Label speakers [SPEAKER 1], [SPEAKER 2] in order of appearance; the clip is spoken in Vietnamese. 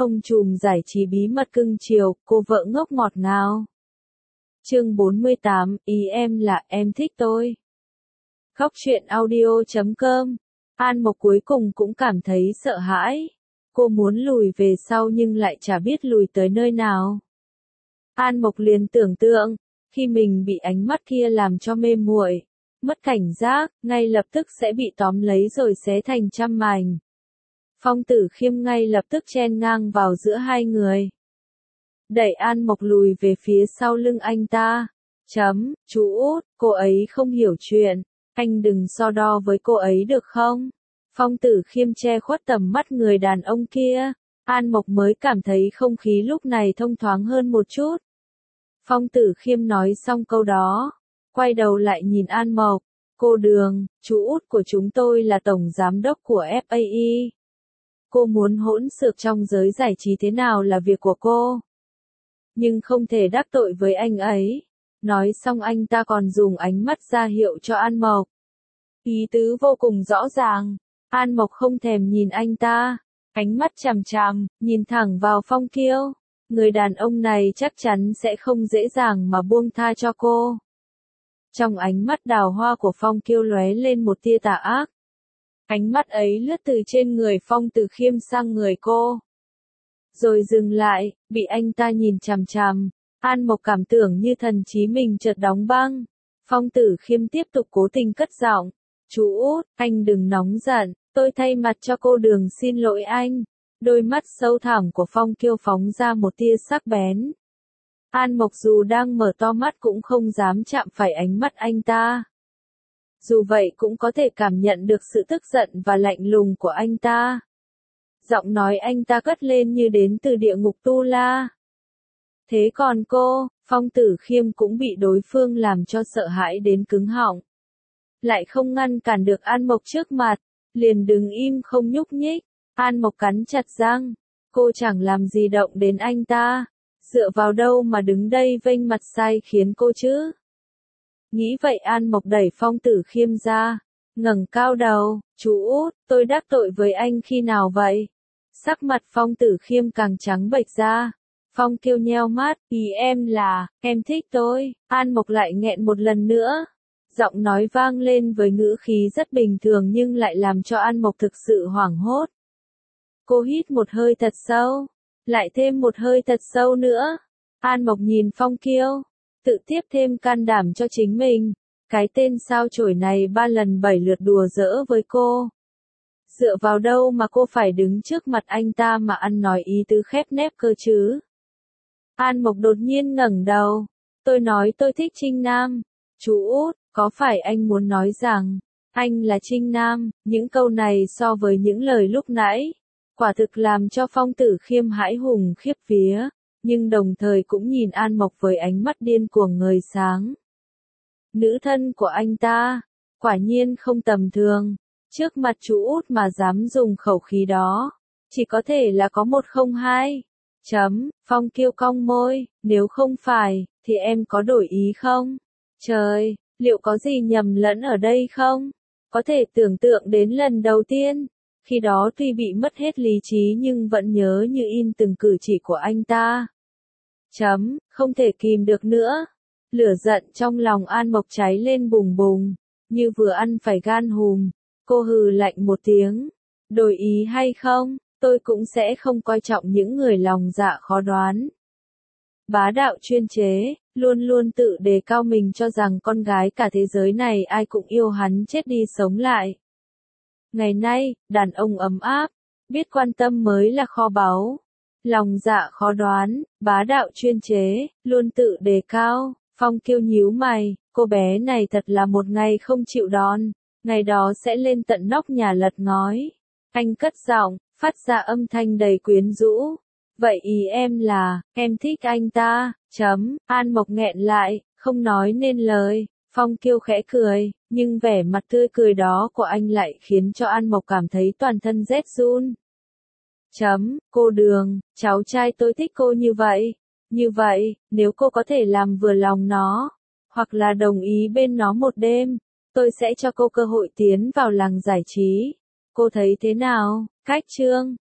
[SPEAKER 1] Ông trùm giải trí bí mật cưng chiều, cô vợ ngốc ngọt ngào. Chương 48, ý em là em thích tôi. Khóc chuyện audio.com. An Mộc cuối cùng cũng cảm thấy sợ hãi. Cô muốn lùi về sau nhưng lại chả biết lùi tới nơi nào. An Mộc liền tưởng tượng, khi mình bị ánh mắt kia làm cho mê muội, mất cảnh giác, ngay lập tức sẽ bị tóm lấy rồi xé thành trăm mảnh. Phong Tử Khiêm ngay lập tức chen ngang vào giữa hai người. Đẩy An Mộc lùi về phía sau lưng anh ta. Chú út, cô ấy không hiểu chuyện. Anh đừng so đo với cô ấy được không? Phong Tử Khiêm che khuất tầm mắt người đàn ông kia. An Mộc mới cảm thấy không khí lúc này thông thoáng hơn một chút. Phong Tử Khiêm nói xong câu đó, quay đầu lại nhìn An Mộc. Cô Đường, chú út của chúng tôi là tổng giám đốc của FAI. Cô muốn hỗn xược trong giới giải trí thế nào là việc của cô. Nhưng không thể đắc tội với anh ấy. Nói xong anh ta còn dùng ánh mắt ra hiệu cho An Mộc. Ý tứ vô cùng rõ ràng. An Mộc không thèm nhìn anh ta. Ánh mắt chằm chằm, nhìn thẳng vào Phong Kiêu. Người đàn ông này chắc chắn sẽ không dễ dàng mà buông tha cho cô. Trong ánh mắt đào hoa của Phong Kiêu lóe lên một tia tà ác. Ánh mắt ấy lướt từ trên người Phong Tử Khiêm sang người cô. Rồi dừng lại, bị anh ta nhìn chằm chằm. An Mộc cảm tưởng như thần trí mình chợt đóng băng. Phong Tử Khiêm tiếp tục cố tình cất giọng. Chú út, anh đừng nóng giận, tôi thay mặt cho cô Đường xin lỗi anh. Đôi mắt sâu thẳm của Phong Kiêu phóng ra một tia sắc bén. An Mộc dù đang mở to mắt cũng không dám chạm phải ánh mắt anh ta. Dù vậy cũng có thể cảm nhận được sự tức giận và lạnh lùng của anh ta. Giọng nói anh ta cất lên như đến từ địa ngục Tu La. Thế còn cô, Phong Tử Khiêm cũng bị đối phương làm cho sợ hãi đến cứng họng. Lại không ngăn cản được An Mộc trước mặt, liền đứng im không nhúc nhích. An Mộc cắn chặt răng, cô chẳng làm gì động đến anh ta. Dựa vào đâu mà đứng đây vênh mặt sai khiến cô chứ? Nghĩ vậy An Mộc đẩy Phong Tử Khiêm ra, ngẩng cao đầu. Chú út, tôi đắc tội với anh khi nào vậy? Sắc mặt Phong Tử Khiêm càng trắng bệch ra. Phong Kiêu nheo mắt, ý em là, em thích tôi. An Mộc lại nghẹn một lần nữa. Giọng nói vang lên với ngữ khí rất bình thường nhưng lại làm cho An Mộc thực sự hoảng hốt. Cô hít một hơi thật sâu, lại thêm một hơi thật sâu nữa. An Mộc nhìn Phong Kiêu, tự tiếp thêm can đảm cho chính mình. Cái tên sao chổi này 3 lần 7 lượt đùa giỡn với cô. Dựa vào đâu mà cô phải đứng trước mặt anh ta mà ăn nói ý tứ khép nép cơ chứ? An Mộc đột nhiên ngẩng đầu. Tôi nói tôi thích Trinh Nam. Chú út, có phải anh muốn nói rằng, anh là Trinh Nam? Những câu này so với những lời lúc nãy, quả thực làm cho Phong Tử Khiêm hãi hùng khiếp vía, nhưng đồng thời cũng nhìn An Mộc với ánh mắt điên cuồng ngời sáng. Nữ thân của anh ta, quả nhiên không tầm thường, trước mặt chú út mà dám dùng khẩu khí đó, chỉ có thể là có 102. Phong Kiêu cong môi, nếu không phải, thì em có đổi ý không? Trời, liệu có gì nhầm lẫn ở đây không? Có thể tưởng tượng đến lần đầu tiên, khi đó tuy bị mất hết lý trí nhưng vẫn nhớ như in từng cử chỉ của anh ta. Không thể kìm được nữa. Lửa giận trong lòng An Mộc cháy lên bùng bùng, như vừa ăn phải gan hùm. Cô hừ lạnh một tiếng. Đổi ý hay không, tôi cũng sẽ không coi trọng những người lòng dạ khó đoán. Bá đạo chuyên chế, luôn luôn tự đề cao mình cho rằng con gái cả thế giới này ai cũng yêu hắn chết đi sống lại. Ngày nay, đàn ông ấm áp, biết quan tâm mới là kho báu. Lòng dạ khó đoán, bá đạo chuyên chế, luôn tự đề cao. Phong Kiêu nhíu mày, cô bé này thật là một ngày không chịu đòn, ngày đó sẽ lên tận nóc nhà lật ngói. Anh cất giọng, phát ra âm thanh đầy quyến rũ. Vậy ý em là, em thích anh ta. An Mộc nghẹn lại, không nói nên lời. Phong Kiêu khẽ cười, nhưng vẻ mặt tươi cười đó của anh lại khiến cho An Mộc cảm thấy toàn thân rét run. Cô Đường, cháu trai tôi thích cô như vậy. Như vậy, nếu cô có thể làm vừa lòng nó, hoặc là đồng ý bên nó một đêm, tôi sẽ cho cô cơ hội tiến vào làng giải trí. Cô thấy thế nào? Cách chương